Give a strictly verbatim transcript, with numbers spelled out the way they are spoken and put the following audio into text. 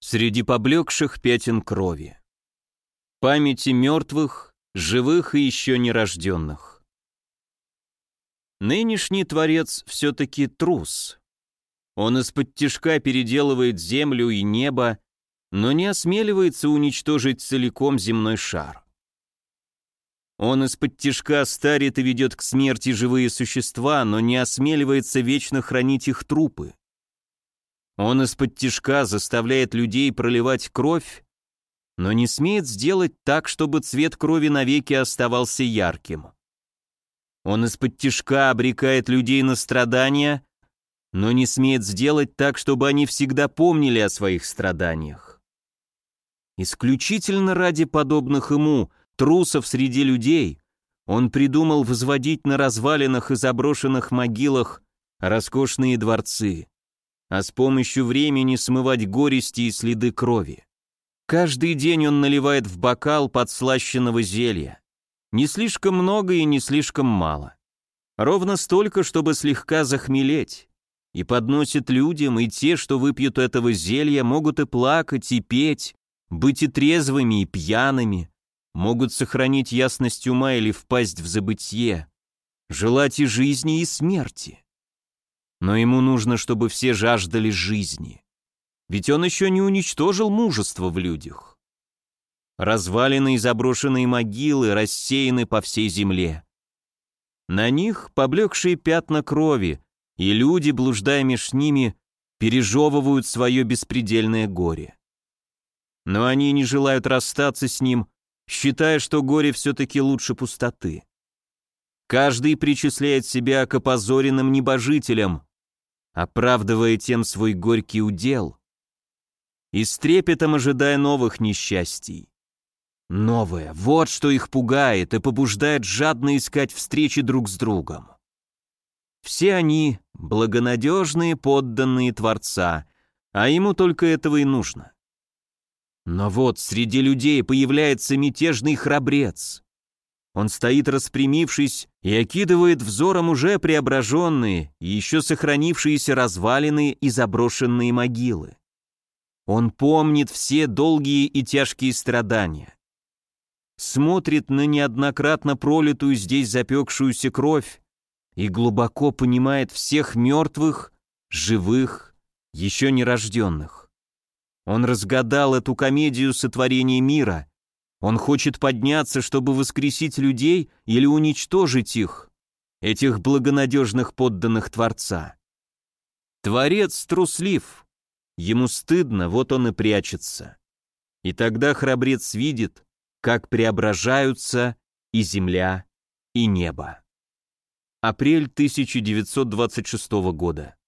Среди поблекших пятен крови. Памяти мертвых, живых и еще нерожденных. Нынешний творец все-таки трус. Он из-под-тишка переделывает землю и небо, но не осмеливается уничтожить целиком земной шар. Он из-под-тишка старит и ведет к смерти живые существа, но не осмеливается вечно хранить их трупы. Он из-под-тишка заставляет людей проливать кровь, но не смеет сделать так, чтобы цвет крови навеки оставался ярким. Он из-под-тишка обрекает людей на страдания, но не смеет сделать так, чтобы они всегда помнили о своих страданиях. Исключительно ради подобных ему, трусов среди людей, он придумал возводить на развалинах и заброшенных могилах роскошные дворцы, а с помощью времени смывать горести и следы крови. Каждый день он наливает в бокал подслащенного зелья. Не слишком много и не слишком мало. Ровно столько, чтобы слегка захмелеть. И подносит людям, и те, что выпьют этого зелья, могут и плакать, и петь, быть и трезвыми, и пьяными, могут сохранить ясность ума или впасть в забытье, желать и жизни, и смерти. Но ему нужно, чтобы все жаждали жизни. Ведь он еще не уничтожил мужество в людях. Развалины и заброшенные могилы рассеяны по всей земле. На них поблекшие пятна крови, и люди, блуждая меж ними, пережевывают свое беспредельное горе. Но они не желают расстаться с ним, считая, что горе все-таки лучше пустоты. Каждый причисляет себя к опозоренным небожителям, оправдывая тем свой горький удел и с трепетом ожидая новых несчастий. Новое, вот что их пугает и побуждает жадно искать встречи друг с другом. Все они — благонадежные подданные Творца, а ему только этого и нужно. Но вот среди людей появляется мятежный храбрец. Он стоит распрямившись и окидывает взором уже преображенные и еще сохранившиеся развалины и заброшенные могилы. Он помнит все долгие и тяжкие страдания. Смотрит на неоднократно пролитую здесь запекшуюся кровь и глубоко понимает всех мертвых, живых, еще нерожденных. Он разгадал эту комедию сотворения мира. Он хочет подняться, чтобы воскресить людей или уничтожить их, этих благонадежных подданных Творца. Творец труслив. Ему стыдно, вот он и прячется. И тогда храбрец видит, как преображаются и земля, и небо. Апрель тысяча девятьсот двадцать шестого года.